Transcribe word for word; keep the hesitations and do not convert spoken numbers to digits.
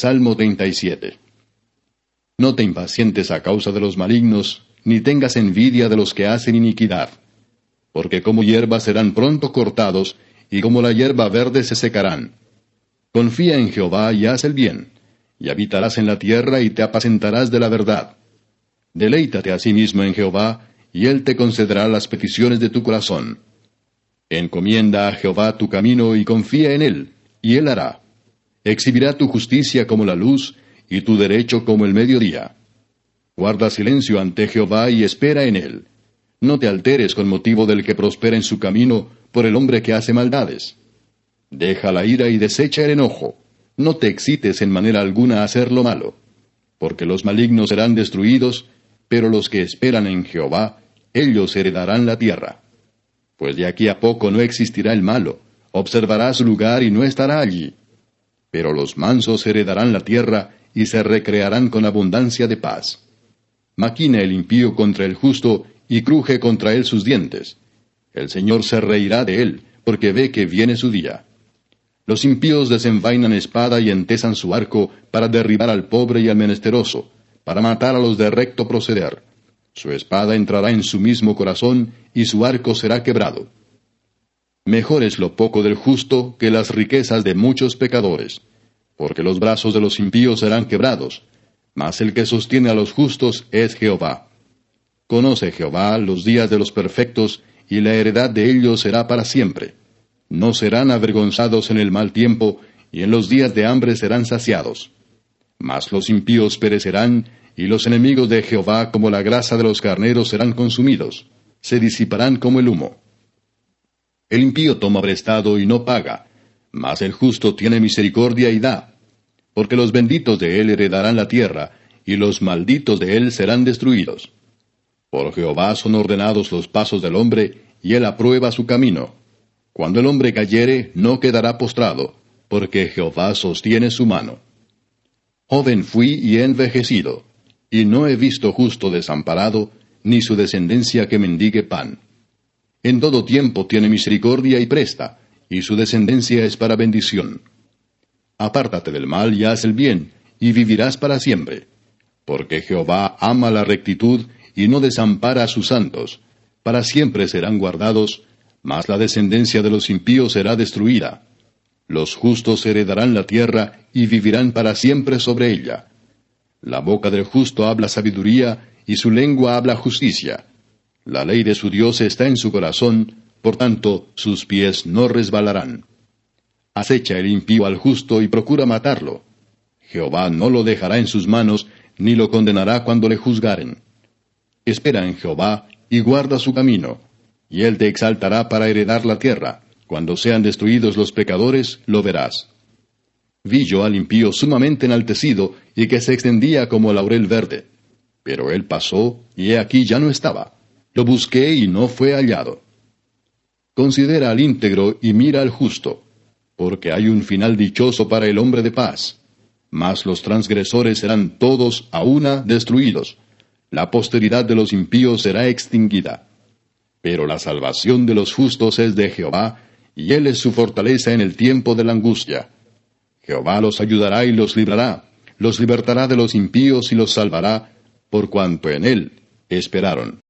Salmo treinta y siete. No te impacientes a causa de los malignos, ni tengas envidia de los que hacen iniquidad. Porque como hierba serán pronto cortados, y como la hierba verde se secarán. Confía en Jehová y haz el bien, y habitarás en la tierra y te apacentarás de la verdad. Deleítate asimismo en Jehová, y él te concederá las peticiones de tu corazón. Encomienda a Jehová tu camino y confía en él, y él hará. Exhibirá tu justicia como la luz, y tu derecho como el mediodía. Guarda silencio ante Jehová y espera en él. No te alteres con motivo del que prospera en su camino, por el hombre que hace maldades. Deja la ira y desecha el enojo. No te excites en manera alguna a hacer lo malo. Porque los malignos serán destruidos, pero los que esperan en Jehová, ellos heredarán la tierra. Pues de aquí a poco no existirá el malo, observará su lugar y no estará allí. Pero los mansos heredarán la tierra, y se recrearán con abundancia de paz. Maquina el impío contra el justo, y cruje contra él sus dientes. El Señor se reirá de él, porque ve que viene su día. Los impíos desenvainan espada y entesan su arco, para derribar al pobre y al menesteroso, para matar a los de recto proceder. Su espada entrará en su mismo corazón, y su arco será quebrado. Mejor es lo poco del justo que las riquezas de muchos pecadores, porque los brazos de los impíos serán quebrados, mas el que sostiene a los justos es Jehová. Conoce Jehová los días de los perfectos, y la heredad de ellos será para siempre. No serán avergonzados en el mal tiempo, y en los días de hambre serán saciados. Mas los impíos perecerán, y los enemigos de Jehová como la grasa de los carneros serán consumidos, se disiparán como el humo. El impío toma prestado y no paga, mas el justo tiene misericordia y da. Porque los benditos de él heredarán la tierra, y los malditos de él serán destruidos. Por Jehová son ordenados los pasos del hombre, y él aprueba su camino. Cuando el hombre cayere, no quedará postrado, porque Jehová sostiene su mano. Joven fui y he envejecido, y no he visto justo desamparado, ni su descendencia que mendigue pan. En todo tiempo tiene misericordia y presta, y su descendencia es para bendición. Apártate del mal y haz el bien, y vivirás para siempre. Porque Jehová ama la rectitud, y no desampara a sus santos. Para siempre serán guardados, mas la descendencia de los impíos será destruida. Los justos heredarán la tierra, y vivirán para siempre sobre ella. La boca del justo habla sabiduría, y su lengua habla justicia. La ley de su Dios está en su corazón, por tanto sus pies no resbalarán. Acecha el impío al justo y procura matarlo. Jehová no lo dejará en sus manos, ni lo condenará cuando le juzgaren. Espera en Jehová, y guarda su camino, y él te exaltará para heredar la tierra. Cuando sean destruidos los pecadores, lo verás. Vi yo al impío sumamente enaltecido, y que se extendía como laurel verde. Pero él pasó, y he aquí ya no estaba. Lo busqué y no fue hallado. Considera al íntegro y mira al justo, porque hay un final dichoso para el hombre de paz. Mas los transgresores serán todos a una destruidos. La posteridad de los impíos será extinguida. Pero la salvación de los justos es de Jehová, y él es su fortaleza en el tiempo de la angustia. Jehová los ayudará y los librará, los libertará de los impíos y los salvará, por cuanto en él esperaron.